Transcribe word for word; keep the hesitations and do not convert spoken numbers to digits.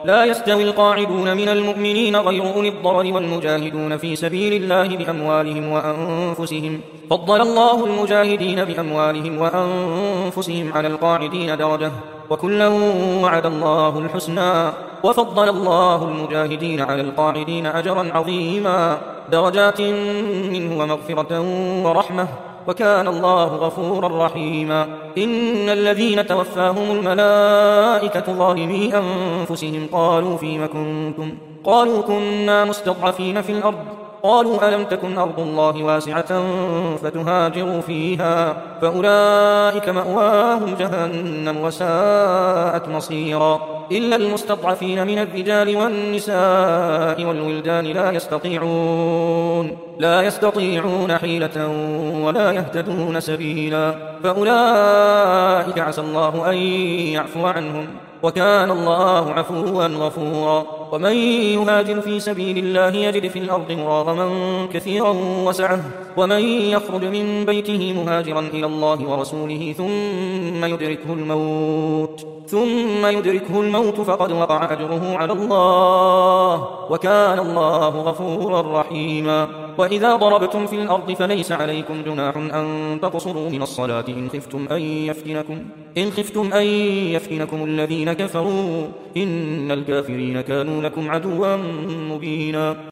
لا يستوي القاعدون من المؤمنين غير أولي الضرر والمجاهدون في سبيل الله بأموالهم وأنفسهم. فضل الله المجاهدين بأموالهم وأنفسهم على القاعدين درجة، وكلا وعد الله الحسنى. وفضل الله المجاهدين على القاعدين أجرا عظيما، درجات منه ومغفرة ورحمة، وكان الله غفورا رحيما. إن الذين توفاهم الملائكة ظالمي أنفسهم قالوا فيم كنتم؟ قالوا كنا مستضعفين في الأرض. قالوا ألم تكن أرض الله واسعة فتهاجروا فيها، فأولئك مأواهم جهنم وساءت مصيرا. إلا المستضعفين من الرجال والنساء والولدان لا يستطيعون لا يستطيعون حيلة ولا يهتدون سبيلا، فأولئك عسى الله أن يعفو عنهم، وكان الله عفوا غفورا. ومن يهاجر في سبيل الله يجد في الأرض مراغما كثيرا وسعة، ومن يخرج من بيته مهاجرا إلى الله ورسوله ثم يدركه الموت ثم يدركه الموت فقد وقع أجره على الله، وكان الله غفورا رحيما. وإذا ضربتم في الأرض فليس عليكم جناح أن تقصروا من الصلاة إن خفتم أن يفتنكم إن خفتم أن يفتنكم الذين كفروا إن الكافرين كانوا لكم عدوا مبينا.